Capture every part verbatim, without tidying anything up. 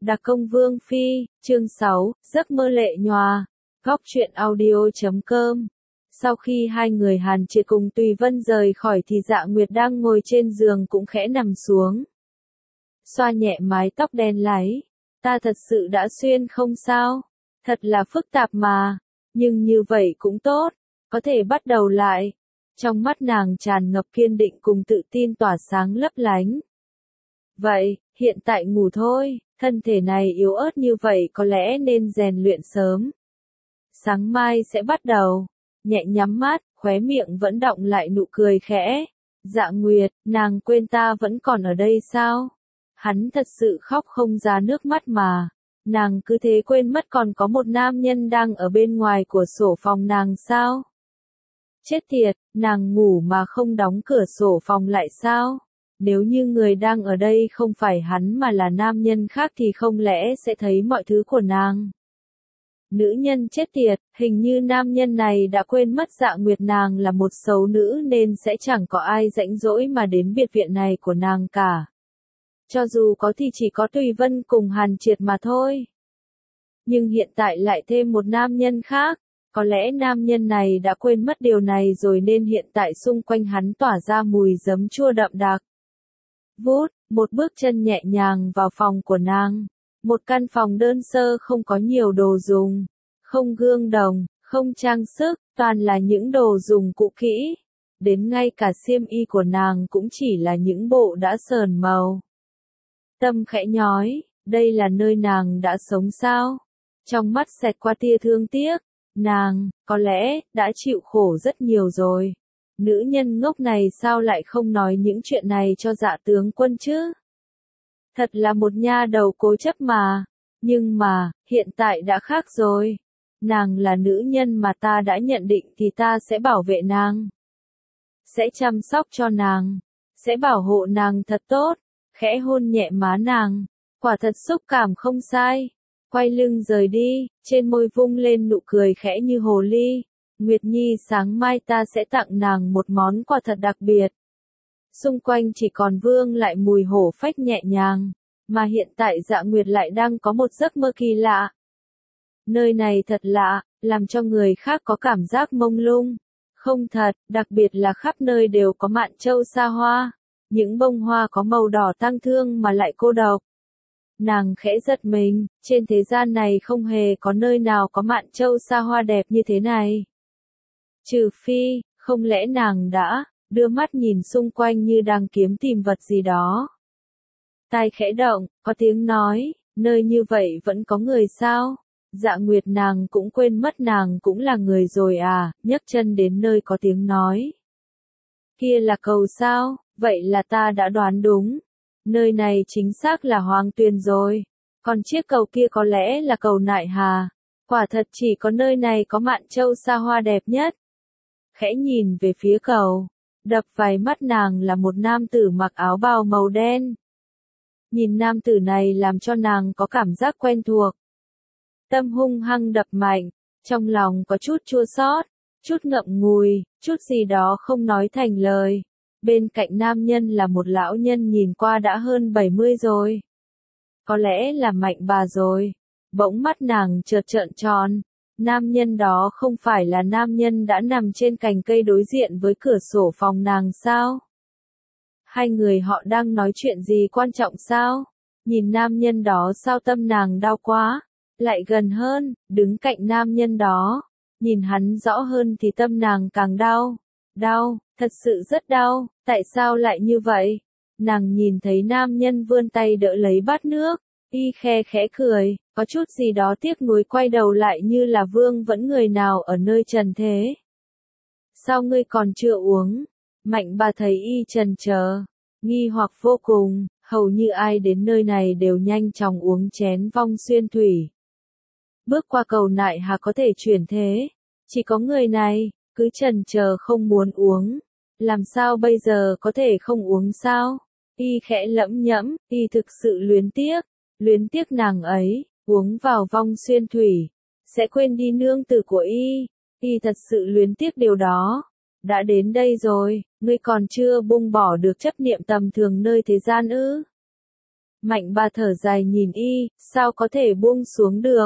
Đặc công Vương Phi, chương sáu, giấc mơ lệ nhòa. Góc truyện audio chấm com. Sau khi hai người Hàn Triệt cùng Tùy Vân rời khỏi thì Dạ Nguyệt đang ngồi trên giường cũng khẽ nằm xuống. Xoa nhẹ mái tóc đen láy. Ta thật sự đã xuyên không sao? Thật là phức tạp mà. Nhưng như vậy cũng tốt. Có thể bắt đầu lại. Trong mắt nàng tràn ngập kiên định cùng tự tin tỏa sáng lấp lánh. Vậy, hiện tại ngủ thôi, thân thể này yếu ớt như vậy có lẽ nên rèn luyện sớm. Sáng mai sẽ bắt đầu. Nhẹ nhắm mắt, khóe miệng vẫn đọng lại nụ cười khẽ. Dạ Nguyệt, nàng quên ta vẫn còn ở đây sao? Hắn thật sự khóc không ra nước mắt mà. Nàng cứ thế quên mất còn có một nam nhân đang ở bên ngoài của sổ phòng nàng sao? Chết tiệt, nàng ngủ mà không đóng cửa sổ phòng lại sao? Nếu như người đang ở đây không phải hắn mà là nam nhân khác thì không lẽ sẽ thấy mọi thứ của nàng? Nữ nhân chết tiệt, hình như nam nhân này đã quên mất Dạ Nguyệt nàng là một xấu nữ nên sẽ chẳng có ai rảnh rỗi mà đến biệt viện này của nàng cả. Cho dù có thì chỉ có Tùy Vân cùng Hàn Triệt mà thôi. Nhưng hiện tại lại thêm một nam nhân khác. Có lẽ nam nhân này đã quên mất điều này rồi nên hiện tại xung quanh hắn tỏa ra mùi giấm chua đậm đặc. Vút, một bước chân nhẹ nhàng vào phòng của nàng. Một căn phòng đơn sơ không có nhiều đồ dùng. Không gương đồng, không trang sức, toàn là những đồ dùng cũ kỹ. Đến ngay cả xiêm y của nàng cũng chỉ là những bộ đã sờn màu. Tâm khẽ nhói, đây là nơi nàng đã sống sao? Trong mắt xẹt qua tia thương tiếc. Nàng, có lẽ, đã chịu khổ rất nhiều rồi. Nữ nhân ngốc này sao lại không nói những chuyện này cho Dạ tướng quân chứ? Thật là một nha đầu cố chấp mà. Nhưng mà, hiện tại đã khác rồi. Nàng là nữ nhân mà ta đã nhận định thì ta sẽ bảo vệ nàng. Sẽ chăm sóc cho nàng. Sẽ bảo hộ nàng thật tốt. Khẽ hôn nhẹ má nàng. Quả thật xúc cảm không sai. Quay lưng rời đi, trên môi vung lên nụ cười khẽ như hồ ly. Nguyệt Nhi sáng mai ta sẽ tặng nàng một món quà thật đặc biệt. Xung quanh chỉ còn vương lại mùi hổ phách nhẹ nhàng. Mà hiện tại Dạ Nguyệt lại đang có một giấc mơ kỳ lạ. Nơi này thật lạ, làm cho người khác có cảm giác mông lung. Không thật, đặc biệt là khắp nơi đều có mạn châu xa hoa. Những bông hoa có màu đỏ tang thương mà lại cô độc. Nàng khẽ giật mình, trên thế gian này không hề có nơi nào có mạn châu xa hoa đẹp như thế này. Trừ phi, không lẽ nàng đã, đưa mắt nhìn xung quanh như đang kiếm tìm vật gì đó. Tai khẽ động, có tiếng nói, nơi như vậy vẫn có người sao? Dạ Nguyệt nàng cũng quên mất nàng cũng là người rồi à, nhấc chân đến nơi có tiếng nói. Kia là cầu sao, vậy là ta đã đoán đúng. Nơi này chính xác là Hoàng Tuyền rồi. Còn chiếc cầu kia có lẽ là cầu Nại Hà. Quả thật chỉ có nơi này có mạn châu xa hoa đẹp nhất. Khẽ nhìn về phía cầu. Đập vào mắt nàng là một nam tử mặc áo bào màu đen. Nhìn nam tử này làm cho nàng có cảm giác quen thuộc. Tâm hung hăng đập mạnh. Trong lòng có chút chua xót, chút ngậm ngùi, chút gì đó không nói thành lời. Bên cạnh nam nhân là một lão nhân nhìn qua đã hơn bảy mươi rồi. Có lẽ là Mạnh bà rồi. Bỗng mắt nàng chợt trợn tròn. Nam nhân đó không phải là nam nhân đã nằm trên cành cây đối diện với cửa sổ phòng nàng sao? Hai người họ đang nói chuyện gì quan trọng sao? Nhìn nam nhân đó sao tâm nàng đau quá. Lại gần hơn, đứng cạnh nam nhân đó. Nhìn hắn rõ hơn thì tâm nàng càng đau. Đau, thật sự rất đau, tại sao lại như vậy? Nàng nhìn thấy nam nhân vươn tay đỡ lấy bát nước, y khe khẽ cười, có chút gì đó tiếc nuối quay đầu lại như là vương vẫn người nào ở nơi trần thế. Sao ngươi còn chưa uống? Mạnh bà thấy y trần chờ, nghi hoặc vô cùng, hầu như ai đến nơi này đều nhanh chóng uống chén vong xuyên thủy. Bước qua cầu Nại Hà có thể chuyển thế, chỉ có người này. Cứ chần chờ không muốn uống. Làm sao bây giờ có thể không uống sao? Y khẽ lẩm nhẩm, y thực sự luyến tiếc. Luyến tiếc nàng ấy, uống vào vong xuyên thủy. Sẽ quên đi nương tử của y. Y thật sự luyến tiếc điều đó. Đã đến đây rồi, ngươi còn chưa buông bỏ được chấp niệm tầm thường nơi thế gian ư? Mạnh bà thở dài nhìn y, sao có thể buông xuống được.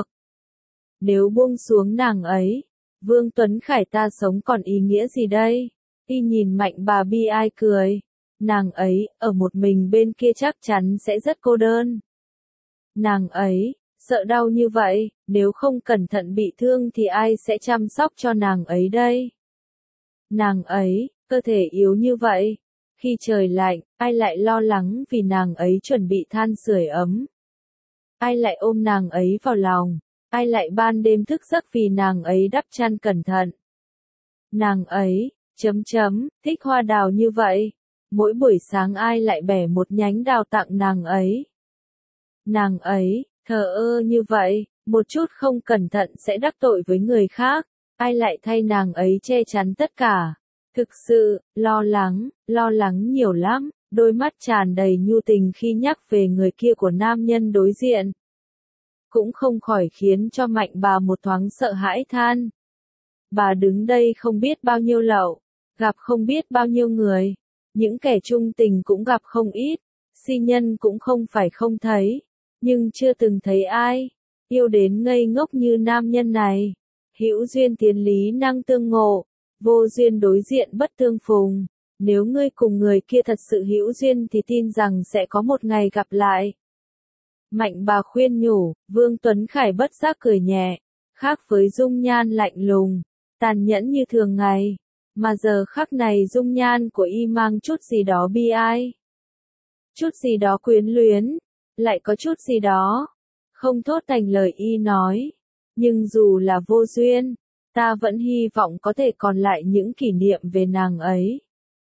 Nếu buông xuống nàng ấy, Vương Tuấn Khải ta sống còn ý nghĩa gì đây? Y nhìn Mạnh bà bi ai cười. Nàng ấy, ở một mình bên kia chắc chắn sẽ rất cô đơn. Nàng ấy, sợ đau như vậy, nếu không cẩn thận bị thương thì ai sẽ chăm sóc cho nàng ấy đây? Nàng ấy, cơ thể yếu như vậy. Khi trời lạnh, ai lại lo lắng vì nàng ấy chuẩn bị than sưởi ấm? Ai lại ôm nàng ấy vào lòng? Ai lại ban đêm thức giấc vì nàng ấy đắp chăn cẩn thận? Nàng ấy, chấm chấm, thích hoa đào như vậy. Mỗi buổi sáng ai lại bẻ một nhánh đào tặng nàng ấy? Nàng ấy, thờ ơ như vậy, một chút không cẩn thận sẽ đắc tội với người khác. Ai lại thay nàng ấy che chắn tất cả? Thực sự, lo lắng, lo lắng nhiều lắm, đôi mắt tràn đầy nhu tình khi nhắc về người kia của nam nhân đối diện. Cũng không khỏi khiến cho Mạnh bà một thoáng sợ hãi than. Bà đứng đây không biết bao nhiêu lậu, gặp không biết bao nhiêu người, những kẻ trung tình cũng gặp không ít, si nhân cũng không phải không thấy, nhưng chưa từng thấy ai yêu đến ngây ngốc như nam nhân này. Hữu duyên tiến lý năng tương ngộ, vô duyên đối diện bất tương phùng. Nếu ngươi cùng người kia thật sự hữu duyên thì tin rằng sẽ có một ngày gặp lại. Mạnh bà khuyên nhủ, Vương Tuấn Khải bất giác cười nhẹ, khác với dung nhan lạnh lùng, tàn nhẫn như thường ngày, mà giờ khắc này dung nhan của y mang chút gì đó bi ai, chút gì đó quyến luyến, lại có chút gì đó không thốt thành lời y nói. Nhưng dù là vô duyên, ta vẫn hy vọng có thể còn lại những kỷ niệm về nàng ấy.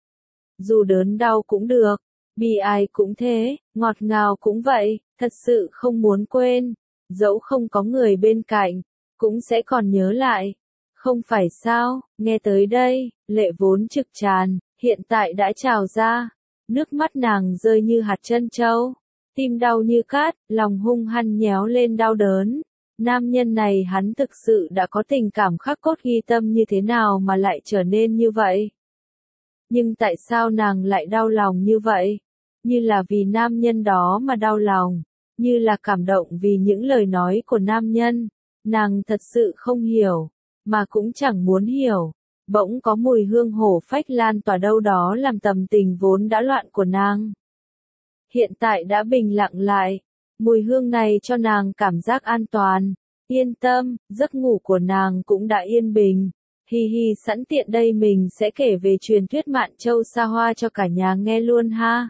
Dù đớn đau cũng được, bi ai cũng thế, ngọt ngào cũng vậy, thật sự không muốn quên, dẫu không có người bên cạnh, cũng sẽ còn nhớ lại. Không phải sao? Nghe tới đây, lệ vốn trực tràn, hiện tại đã trào ra, nước mắt nàng rơi như hạt trân châu, tim đau như cát, lòng hung hăng nhéo lên đau đớn. Nam nhân này hắn thực sự đã có tình cảm khắc cốt ghi tâm như thế nào mà lại trở nên như vậy? Nhưng tại sao nàng lại đau lòng như vậy? Như là vì nam nhân đó mà đau lòng, như là cảm động vì những lời nói của nam nhân. Nàng thật sự không hiểu, mà cũng chẳng muốn hiểu. Bỗng có mùi hương hổ phách lan tỏa đâu đó làm tầm tình vốn đã loạn của nàng. Hiện tại đã bình lặng lại. Mùi hương này cho nàng cảm giác an toàn, yên tâm, giấc ngủ của nàng cũng đã yên bình. Hi hi, sẵn tiện đây mình sẽ kể về truyền thuyết Mạn Châu Sa Hoa cho cả nhà nghe luôn ha.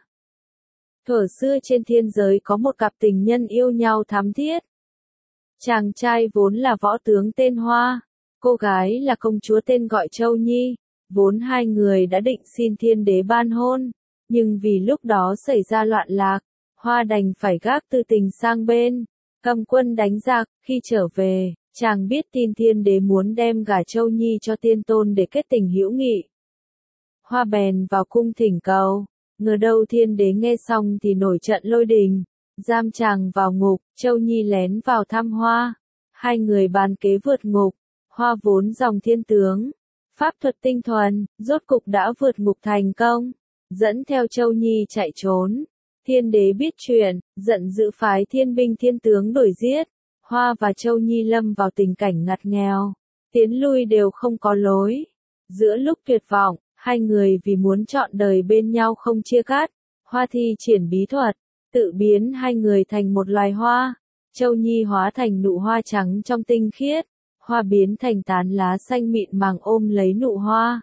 Thuở xưa trên thiên giới có một cặp tình nhân yêu nhau thắm thiết. Chàng trai vốn là võ tướng tên Hoa, cô gái là công chúa tên gọi Châu Nhi. Vốn hai người đã định xin thiên đế ban hôn, nhưng vì lúc đó xảy ra loạn lạc, Hoa đành phải gác tư tình sang bên, cầm quân đánh giặc. Khi trở về, chàng biết tin thiên đế muốn đem gả Châu Nhi cho tiên tôn để kết tình hữu nghị. Hoa bèn vào cung thỉnh cầu, ngờ đâu thiên đế nghe xong thì nổi trận lôi đình, giam chàng vào ngục. Châu Nhi lén vào thăm Hoa, hai người bàn kế vượt ngục. Hoa vốn dòng thiên tướng, pháp thuật tinh thuần, rốt cục đã vượt ngục thành công, dẫn theo Châu Nhi chạy trốn. Thiên đế biết chuyện, giận dữ phái thiên binh thiên tướng đuổi giết. Hoa và Châu Nhi lâm vào tình cảnh ngặt nghèo, tiến lui đều không có lối. Giữa lúc tuyệt vọng, hai người vì muốn trọn đời bên nhau không chia cắt, Hoa thi triển bí thuật, tự biến hai người thành một loài hoa. Châu Nhi hóa thành nụ hoa trắng trong tinh khiết, Hoa biến thành tán lá xanh mịn màng ôm lấy nụ hoa.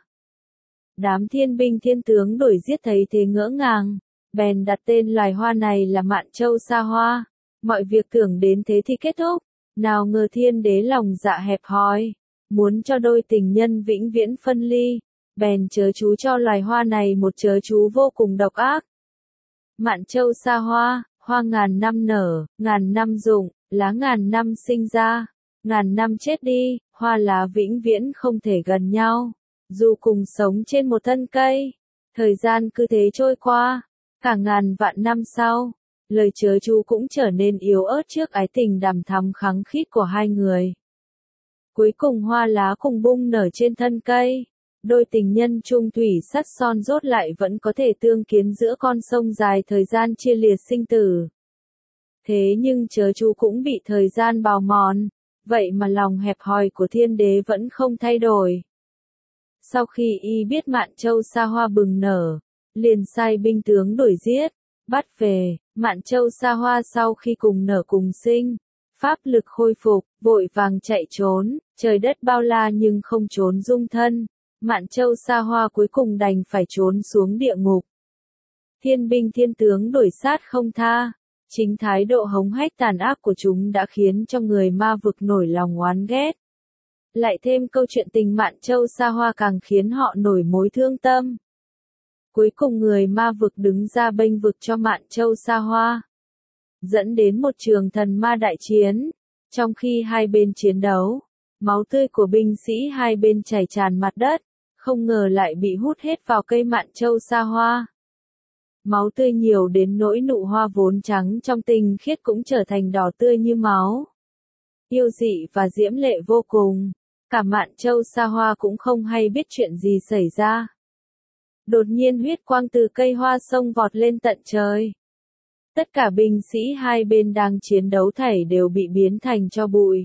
Đám thiên binh thiên tướng đuổi giết thấy thế ngỡ ngàng, bèn đặt tên loài hoa này là Mạn Châu Sa Hoa. Mọi việc tưởng đến thế thì kết thúc, nào ngờ thiên đế lòng dạ hẹp hòi, muốn cho đôi tình nhân vĩnh viễn phân ly, bèn chớ chú cho loài hoa này một chớ chú vô cùng độc ác. Mạn Châu Sa Hoa, hoa ngàn năm nở, ngàn năm rụng, lá ngàn năm sinh ra, ngàn năm chết đi, hoa lá vĩnh viễn không thể gần nhau, dù cùng sống trên một thân cây. Thời gian cứ thế trôi qua, cả ngàn vạn năm sau, lời chớ chú cũng trở nên yếu ớt trước ái tình đằm thắm khăng khít của hai người. Cuối cùng hoa lá cùng bung nở trên thân cây, đôi tình nhân chung thủy sắt son rốt lại vẫn có thể tương kiến giữa con sông dài thời gian chia liệt sinh tử. Thế nhưng chớ chú cũng bị thời gian bào mòn, vậy mà lòng hẹp hòi của thiên đế vẫn không thay đổi. Sau khi y biết Mạn Châu xa hoa bừng nở, liền sai binh tướng đuổi giết, bắt về. Mạn Châu xa hoa sau khi cùng nở cùng sinh, pháp lực khôi phục, vội vàng chạy trốn, trời đất bao la nhưng không trốn dung thân. Mạn Châu xa hoa cuối cùng đành phải trốn xuống địa ngục. Thiên binh thiên tướng đuổi sát không tha, chính thái độ hống hách tàn ác của chúng đã khiến cho người ma vực nổi lòng oán ghét. Lại thêm câu chuyện tình Mạn Châu xa hoa càng khiến họ nổi mối thương tâm. Cuối cùng người ma vực đứng ra bênh vực cho Mạn Châu xa hoa, dẫn đến một trường thần ma đại chiến. Trong khi hai bên chiến đấu, máu tươi của binh sĩ hai bên chảy tràn mặt đất, không ngờ lại bị hút hết vào cây Mạn Châu xa hoa. Máu tươi nhiều đến nỗi nụ hoa vốn trắng trong tinh khiết cũng trở thành đỏ tươi như máu. Yêu dị và diễm lệ vô cùng, cả Mạn Châu xa hoa cũng không hay biết chuyện gì xảy ra. Đột nhiên huyết quang từ cây hoa sông vọt lên tận trời. Tất cả binh sĩ hai bên đang chiến đấu thảy đều bị biến thành tro bụi.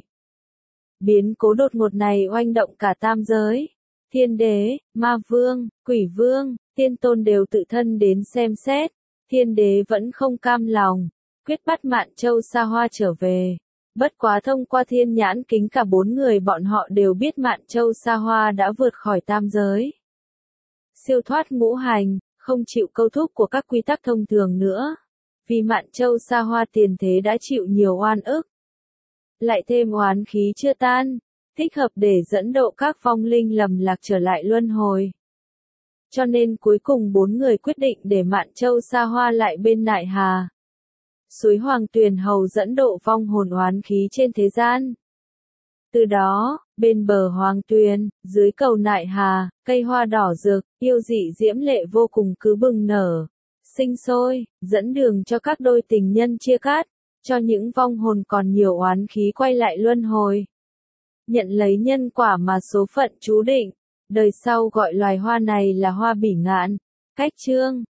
Biến cố đột ngột này oanh động cả tam giới. Thiên đế, ma vương, quỷ vương, tiên tôn đều tự thân đến xem xét. Thiên đế vẫn không cam lòng, quyết bắt Mạn Châu xa hoa trở về. Bất quá thông qua thiên nhãn kính cả bốn người bọn họ đều biết Mạn Châu xa hoa đã vượt khỏi tam giới. Siêu thoát ngũ hành, không chịu câu thúc của các quy tắc thông thường nữa. Vì Mạn Châu xa hoa tiền thế đã chịu nhiều oan ức. Lại thêm oán khí chưa tan, thích hợp để dẫn độ các vong linh lầm lạc trở lại luân hồi. Cho nên cuối cùng bốn người quyết định để Mạn Châu xa hoa lại bên Nại Hà. Suối Hoàng Tuyền hầu dẫn độ vong hồn oán khí trên thế gian. Từ đó, bên bờ Hoàng Tuyền, dưới cầu Nại Hà, cây hoa đỏ rực, yêu dị diễm lệ vô cùng cứ bừng nở, sinh sôi, dẫn đường cho các đôi tình nhân chia cắt, cho những vong hồn còn nhiều oán khí quay lại luân hồi. Nhận lấy nhân quả mà số phận chú định, đời sau gọi loài hoa này là hoa bỉ ngạn. Cách chương